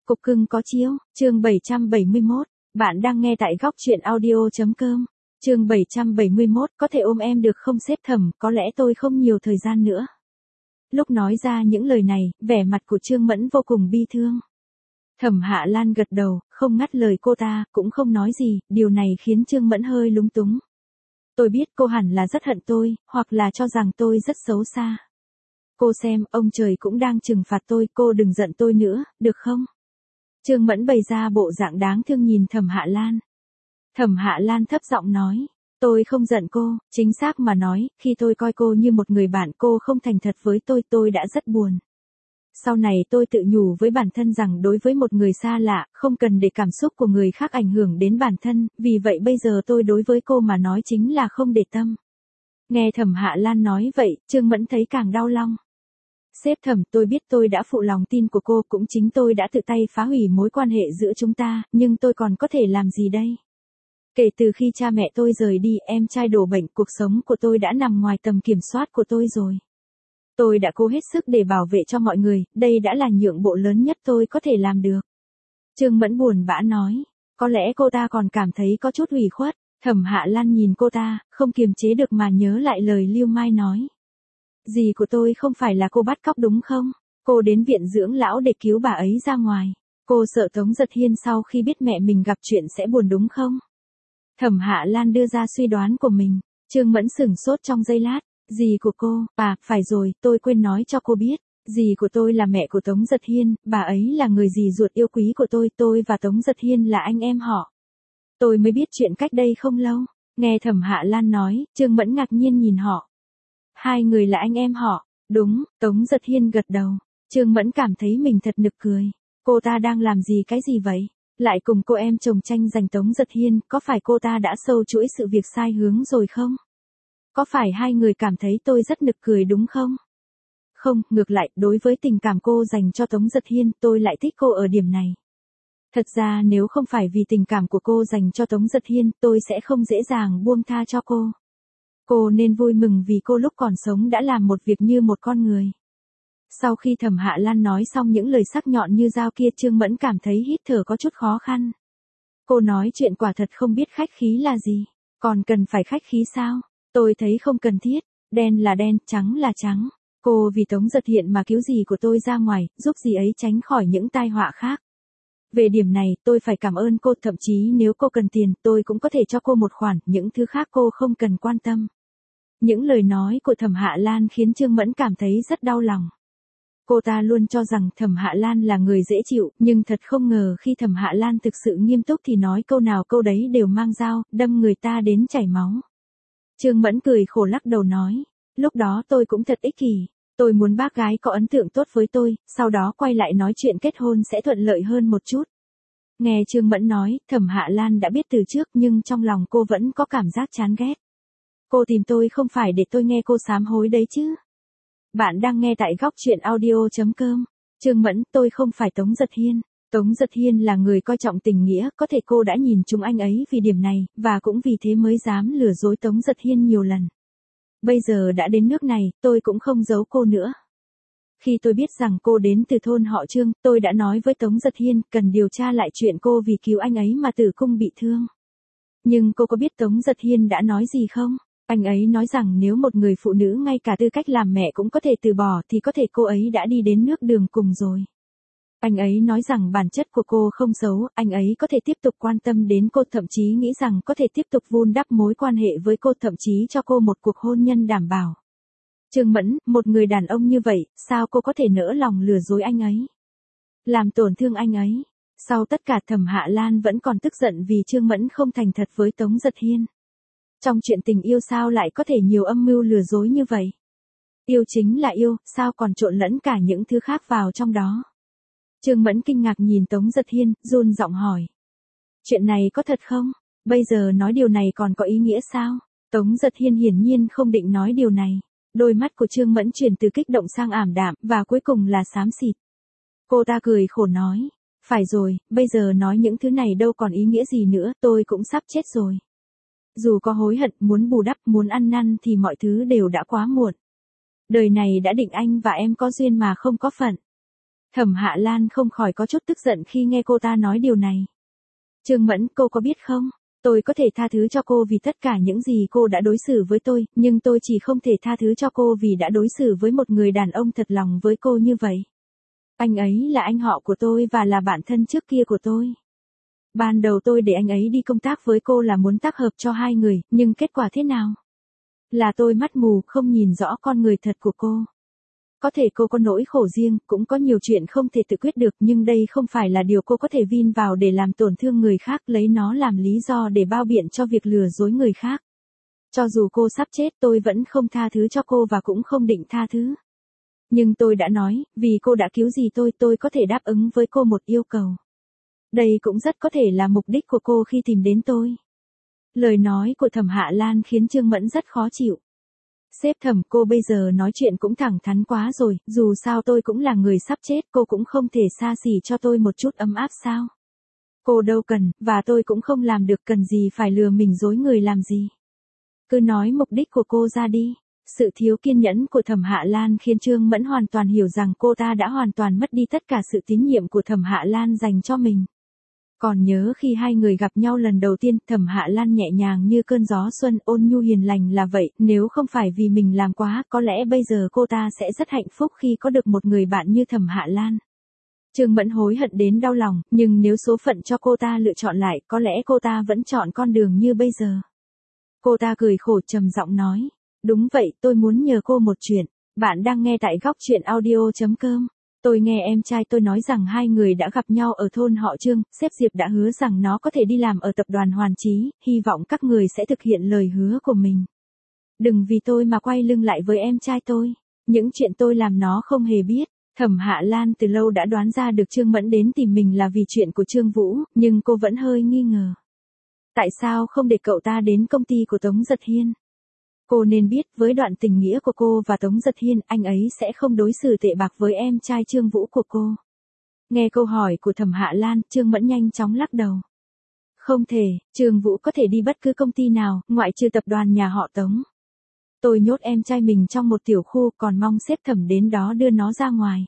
Cục cưng có chiếu, chương 771, bạn đang nghe tại góc truyện audio.com. Chương 771, có thể ôm em được không sếp Thẩm, có lẽ tôi không nhiều thời gian nữa. Lúc nói ra những lời này, vẻ mặt của Trương Mẫn vô cùng bi thương. Thẩm Hạ Lan gật đầu, không ngắt lời cô ta, cũng không nói gì, điều này khiến Trương Mẫn hơi lúng túng. Tôi biết cô hẳn là rất hận tôi, hoặc là cho rằng tôi rất xấu xa. Cô xem, ông trời cũng đang trừng phạt tôi, cô đừng giận tôi nữa, được không? Trương Mẫn bày ra bộ dạng đáng thương nhìn Thẩm Hạ Lan. Thẩm Hạ Lan thấp giọng nói, tôi không giận cô, chính xác mà nói, khi tôi coi cô như một người bạn cô không thành thật với tôi đã rất buồn. Sau này tôi tự nhủ với bản thân rằng đối với một người xa lạ, không cần để cảm xúc của người khác ảnh hưởng đến bản thân, vì vậy bây giờ tôi đối với cô mà nói chính là không để tâm. Nghe Thẩm Hạ Lan nói vậy, Trương Mẫn thấy càng đau lòng. Sếp Thẩm, tôi biết tôi đã phụ lòng tin của cô, cũng chính tôi đã tự tay phá hủy mối quan hệ giữa chúng ta, nhưng tôi còn có thể làm gì đây? Kể từ khi cha mẹ tôi rời đi, em trai đổ bệnh, cuộc sống của tôi đã nằm ngoài tầm kiểm soát của tôi rồi. Tôi đã cố hết sức để bảo vệ cho mọi người, đây đã là nhượng bộ lớn nhất tôi có thể làm được. Trương Mẫn buồn bã nói, có lẽ cô ta còn cảm thấy có chút ủy khuất. Thẩm Hạ Lan nhìn cô ta, không kiềm chế được mà nhớ lại lời Lưu Mai nói. Dì của tôi không phải là cô bắt cóc đúng không? Cô đến viện dưỡng lão để cứu bà ấy ra ngoài. Cô sợ Tống Giật Hiên sau khi biết mẹ mình gặp chuyện sẽ buồn đúng không? Thẩm Hạ Lan đưa ra suy đoán của mình. Trương Mẫn sửng sốt trong giây lát. Dì của cô, phải rồi, tôi quên nói cho cô biết. Dì của tôi là mẹ của Tống Giật Hiên, bà ấy là người dì ruột yêu quý của tôi và Tống Giật Hiên là anh em họ. Tôi mới biết chuyện cách đây không lâu. Nghe Thẩm Hạ Lan nói, Trương Mẫn ngạc nhiên nhìn họ. Hai người là anh em họ. Đúng, Tống Giật Hiên gật đầu. Trương Mẫn cảm thấy mình thật nực cười. Cô ta đang làm gì cái gì vậy? Lại cùng cô em chồng tranh giành Tống Giật Hiên, có phải cô ta đã sâu chuỗi sự việc sai hướng rồi không? Có phải hai người cảm thấy tôi rất nực cười đúng không? Không, ngược lại, đối với tình cảm cô dành cho Tống Giật Hiên, tôi lại thích cô ở điểm này. Thật ra nếu không phải vì tình cảm của cô dành cho Tống Giật Hiên, tôi sẽ không dễ dàng buông tha cho cô. Cô nên vui mừng vì cô lúc còn sống đã làm một việc như một con người. Sau khi Thẩm Hạ Lan nói xong những lời sắc nhọn như dao kia, Trương Mẫn cảm thấy hít thở có chút khó khăn. Cô nói chuyện quả thật không biết khách khí là gì. Còn cần phải khách khí sao? Tôi thấy không cần thiết. Đen là đen, trắng là trắng. Cô vì Tống Giật Hiên mà cứu dì của tôi ra ngoài, giúp dì ấy tránh khỏi những tai họa khác. Về điểm này, tôi phải cảm ơn cô, thậm chí nếu cô cần tiền, tôi cũng có thể cho cô một khoản, những thứ khác cô không cần quan tâm. Những lời nói của Thẩm Hạ Lan khiến Trương Mẫn cảm thấy rất đau lòng. Cô ta luôn cho rằng Thẩm Hạ Lan là người dễ chịu, nhưng thật không ngờ khi Thẩm Hạ Lan thực sự nghiêm túc thì nói câu nào câu đấy đều mang dao, đâm người ta đến chảy máu. Trương Mẫn cười khổ lắc đầu nói, lúc đó tôi cũng thật ích kỷ. Tôi muốn bác gái có ấn tượng tốt với tôi, sau đó quay lại nói chuyện kết hôn sẽ thuận lợi hơn một chút. Nghe Trương Mẫn nói, Thẩm Hạ Lan đã biết từ trước nhưng trong lòng cô vẫn có cảm giác chán ghét. Cô tìm tôi không phải để tôi nghe cô sám hối đấy chứ. Bạn đang nghe tại góc truyện audio.com. Trương Mẫn, tôi không phải Tống Giật Hiên. Tống Giật Hiên là người coi trọng tình nghĩa, có thể cô đã nhìn trúng anh ấy vì điểm này, và cũng vì thế mới dám lừa dối Tống Giật Hiên nhiều lần. Bây giờ đã đến nước này, tôi cũng không giấu cô nữa. Khi tôi biết rằng cô đến từ thôn họ Trương, tôi đã nói với Tống Giật Hiên, cần điều tra lại chuyện cô vì cứu anh ấy mà tử cung bị thương. Nhưng cô có biết Tống Giật Hiên đã nói gì không? Anh ấy nói rằng nếu một người phụ nữ ngay cả tư cách làm mẹ cũng có thể từ bỏ thì có thể cô ấy đã đi đến nước đường cùng rồi. Anh ấy nói rằng bản chất của cô không xấu, anh ấy có thể tiếp tục quan tâm đến cô, thậm chí nghĩ rằng có thể tiếp tục vun đắp mối quan hệ với cô, thậm chí cho cô một cuộc hôn nhân đảm bảo. Trương Mẫn, một người đàn ông như vậy, sao cô có thể nỡ lòng lừa dối anh ấy? Làm tổn thương anh ấy. Sau tất cả Thẩm Hạ Lan vẫn còn tức giận vì Trương Mẫn không thành thật với Tống Giật Hiên. Trong chuyện tình yêu sao lại có thể nhiều âm mưu lừa dối như vậy? Yêu chính là yêu, sao còn trộn lẫn cả những thứ khác vào trong đó? Trương Mẫn kinh ngạc nhìn Tống Giật Hiên, run giọng hỏi. Chuyện này có thật không? Bây giờ nói điều này còn có ý nghĩa sao? Tống Giật Hiên hiển nhiên không định nói điều này. Đôi mắt của Trương Mẫn chuyển từ kích động sang ảm đạm, và cuối cùng là xám xịt. Cô ta cười khổ nói. Phải rồi, bây giờ nói những thứ này đâu còn ý nghĩa gì nữa, tôi cũng sắp chết rồi. Dù có hối hận, muốn bù đắp, muốn ăn năn thì mọi thứ đều đã quá muộn. Đời này đã định anh và em có duyên mà không có phận. Thẩm Hạ Lan không khỏi có chút tức giận khi nghe cô ta nói điều này. Trương Mẫn, cô có biết không? Tôi có thể tha thứ cho cô vì tất cả những gì cô đã đối xử với tôi, nhưng tôi chỉ không thể tha thứ cho cô vì đã đối xử với một người đàn ông thật lòng với cô như vậy. Anh ấy là anh họ của tôi và là bạn thân trước kia của tôi. Ban đầu tôi để anh ấy đi công tác với cô là muốn tác hợp cho hai người, nhưng kết quả thế nào? Là tôi mắt mù, không nhìn rõ con người thật của cô. Có thể cô có nỗi khổ riêng, cũng có nhiều chuyện không thể tự quyết được, nhưng đây không phải là điều cô có thể vin vào để làm tổn thương người khác, lấy nó làm lý do để bao biện cho việc lừa dối người khác. Cho dù cô sắp chết tôi vẫn không tha thứ cho cô và cũng không định tha thứ. Nhưng tôi đã nói, vì cô đã cứu gì tôi có thể đáp ứng với cô một yêu cầu. Đây cũng rất có thể là mục đích của cô khi tìm đến tôi. Lời nói của Thẩm Hạ Lan khiến Trương Mẫn rất khó chịu. Sếp Thẩm, cô bây giờ nói chuyện cũng thẳng thắn quá rồi, dù sao tôi cũng là người sắp chết, cô cũng không thể xa xỉ cho tôi một chút ấm áp sao? Cô đâu cần, và tôi cũng không làm được, cần gì phải lừa mình dối người làm gì? Cứ nói mục đích của cô ra đi. Sự thiếu kiên nhẫn của Thẩm Hạ Lan khiến Trương Mẫn hoàn toàn hiểu rằng cô ta đã hoàn toàn mất đi tất cả sự tín nhiệm của Thẩm Hạ Lan dành cho mình. Còn nhớ khi hai người gặp nhau lần đầu tiên, Thẩm Hạ Lan nhẹ nhàng như cơn gió xuân, ôn nhu hiền lành là vậy, nếu không phải vì mình làm quá, có lẽ bây giờ cô ta sẽ rất hạnh phúc khi có được một người bạn như Thẩm Hạ Lan. Trương Mẫn hối hận đến đau lòng, nhưng nếu số phận cho cô ta lựa chọn lại, có lẽ cô ta vẫn chọn con đường như bây giờ. Cô ta cười khổ trầm giọng nói, đúng vậy, tôi muốn nhờ cô một chuyện. Bạn đang nghe tại góc truyện audio.com. Tôi nghe em trai tôi nói rằng hai người đã gặp nhau ở thôn họ Trương, sếp Diệp đã hứa rằng nó có thể đi làm ở tập đoàn Hoàn Chí, hy vọng các người sẽ thực hiện lời hứa của mình. Đừng vì tôi mà quay lưng lại với em trai tôi. Những chuyện tôi làm nó không hề biết. Thẩm Hạ Lan từ lâu đã đoán ra được Trương Mẫn đến tìm mình là vì chuyện của Trương Vũ, nhưng cô vẫn hơi nghi ngờ. Tại sao không để cậu ta đến công ty của Tống Giật Hiên? Cô nên biết, với đoạn tình nghĩa của cô và Tống Giật Hiên, anh ấy sẽ không đối xử tệ bạc với em trai Trương Vũ của cô. Nghe câu hỏi của Thẩm Hạ Lan, Trương Mẫn nhanh chóng lắc đầu. Không thể, Trương Vũ có thể đi bất cứ công ty nào, ngoại trừ tập đoàn nhà họ Tống. Tôi nhốt em trai mình trong một tiểu khu, còn mong sếp Thẩm đến đó đưa nó ra ngoài.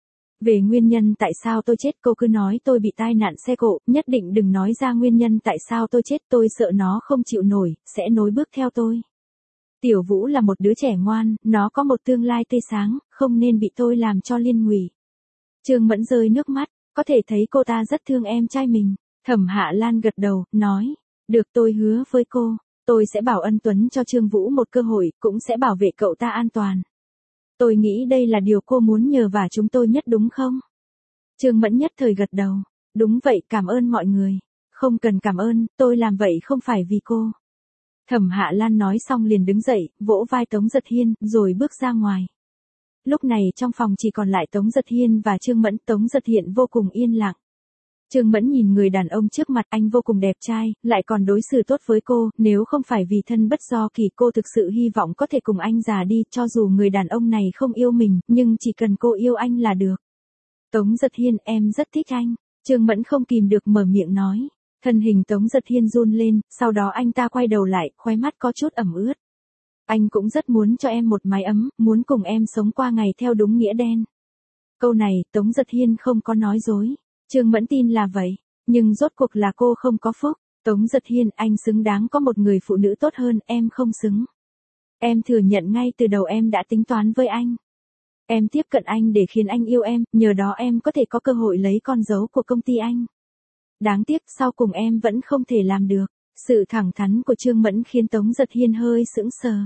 Về nguyên nhân tại sao tôi chết, cô cứ nói tôi bị tai nạn xe cộ, nhất định đừng nói ra nguyên nhân tại sao tôi chết, tôi sợ nó không chịu nổi, sẽ nối bước theo tôi. Tiểu Vũ là một đứa trẻ ngoan, nó có một tương lai tươi sáng, không nên bị tôi làm cho liên lụy. Trương Mẫn rơi nước mắt, có thể thấy cô ta rất thương em trai mình. Thẩm Hạ Lan gật đầu, nói, được, tôi hứa với cô, tôi sẽ bảo ân Tuấn cho Trương Vũ một cơ hội, cũng sẽ bảo vệ cậu ta an toàn. Tôi nghĩ đây là điều cô muốn nhờ vả chúng tôi nhất đúng không? Trương Mẫn nhất thời gật đầu, đúng vậy, cảm ơn mọi người. Không cần cảm ơn, tôi làm vậy không phải vì cô. Thẩm Hạ Lan nói xong liền đứng dậy, vỗ vai Tống Giật Hiên, rồi bước ra ngoài. Lúc này trong phòng chỉ còn lại Tống Giật Hiên và Trương Mẫn, Tống Giật Hiên vô cùng yên lặng. Trương Mẫn nhìn người đàn ông trước mặt, anh vô cùng đẹp trai, lại còn đối xử tốt với cô, nếu không phải vì thân bất do kỳ cô thực sự hy vọng có thể cùng anh già đi, cho dù người đàn ông này không yêu mình, nhưng chỉ cần cô yêu anh là được. Tống Giật Hiên, em rất thích anh. Trương Mẫn không kìm được mở miệng nói. Thân hình Tống Giật Hiên run lên, sau đó anh ta quay đầu lại, khóe mắt có chút ẩm ướt. Anh cũng rất muốn cho em một mái ấm, muốn cùng em sống qua ngày theo đúng nghĩa đen. Câu này, Tống Giật Hiên không có nói dối. Trương Mẫn tin là vậy, nhưng rốt cuộc là cô không có phúc. Tống Giật Hiên, anh xứng đáng có một người phụ nữ tốt hơn, em không xứng. Em thừa nhận ngay từ đầu em đã tính toán với anh. Em tiếp cận anh để khiến anh yêu em, nhờ đó em có thể có cơ hội lấy con dấu của công ty anh. Đáng tiếc sau cùng em vẫn không thể làm được. Sự thẳng thắn của Trương Mẫn khiến Tống Giật Hiên hơi sững sờ.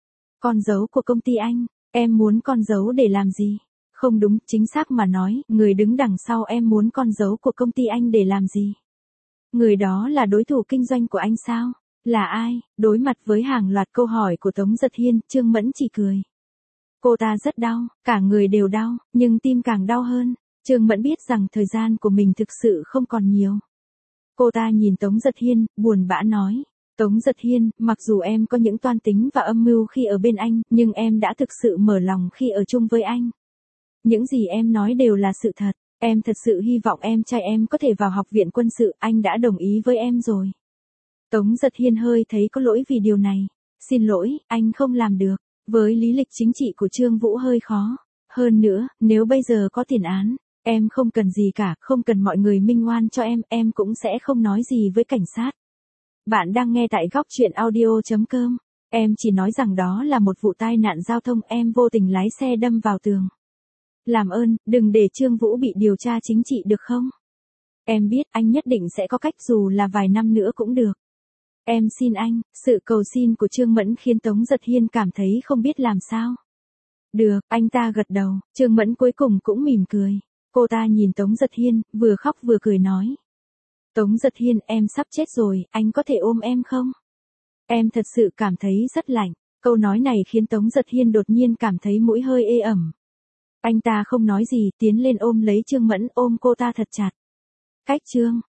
Con dấu của công ty anh, em muốn con dấu để làm gì? Không đúng, chính xác mà nói, người đứng đằng sau em muốn con dấu của công ty anh để làm gì? Người đó là đối thủ kinh doanh của anh sao? Là ai? Đối mặt với hàng loạt câu hỏi của Tống Giật Hiên, Trương Mẫn chỉ cười. Cô ta rất đau, cả người đều đau, nhưng tim càng đau hơn. Trương Mẫn biết rằng thời gian của mình thực sự không còn nhiều. Cô ta nhìn Tống Giật Hiên, buồn bã nói. Tống Giật Hiên, mặc dù em có những toan tính và âm mưu khi ở bên anh, nhưng em đã thực sự mở lòng khi ở chung với anh. Những gì em nói đều là sự thật. Em thật sự hy vọng em trai em có thể vào học viện quân sự, anh đã đồng ý với em rồi. Tống Giật Hiên hơi thấy có lỗi vì điều này. Xin lỗi, anh không làm được. Với lý lịch chính trị của Trương Vũ hơi khó. Hơn nữa, nếu bây giờ có tiền án, Em không cần gì cả, không cần mọi người minh oan cho em cũng sẽ không nói gì với cảnh sát. Bạn đang nghe tại góc chuyện audio.com. Em chỉ nói rằng đó là một vụ tai nạn giao thông, em vô tình lái xe đâm vào tường. Làm ơn, đừng để Trương Vũ bị điều tra chính trị được không? Em biết anh nhất định sẽ có cách, dù là vài năm nữa cũng được. Em xin anh. Sự cầu xin của Trương Mẫn khiến Tống Giật Hiên cảm thấy không biết làm sao. Được, anh ta gật đầu. Trương Mẫn cuối cùng cũng mỉm cười. Cô ta nhìn Tống Giật Hiên, vừa khóc vừa cười nói. Tống Giật Hiên, em sắp chết rồi, anh có thể ôm em không? Em thật sự cảm thấy rất lạnh. Câu nói này khiến Tống Giật Hiên đột nhiên cảm thấy mũi hơi ê ẩm. Anh ta không nói gì, tiến lên ôm lấy Trương Mẫn, ôm cô ta thật chặt. Cách Trương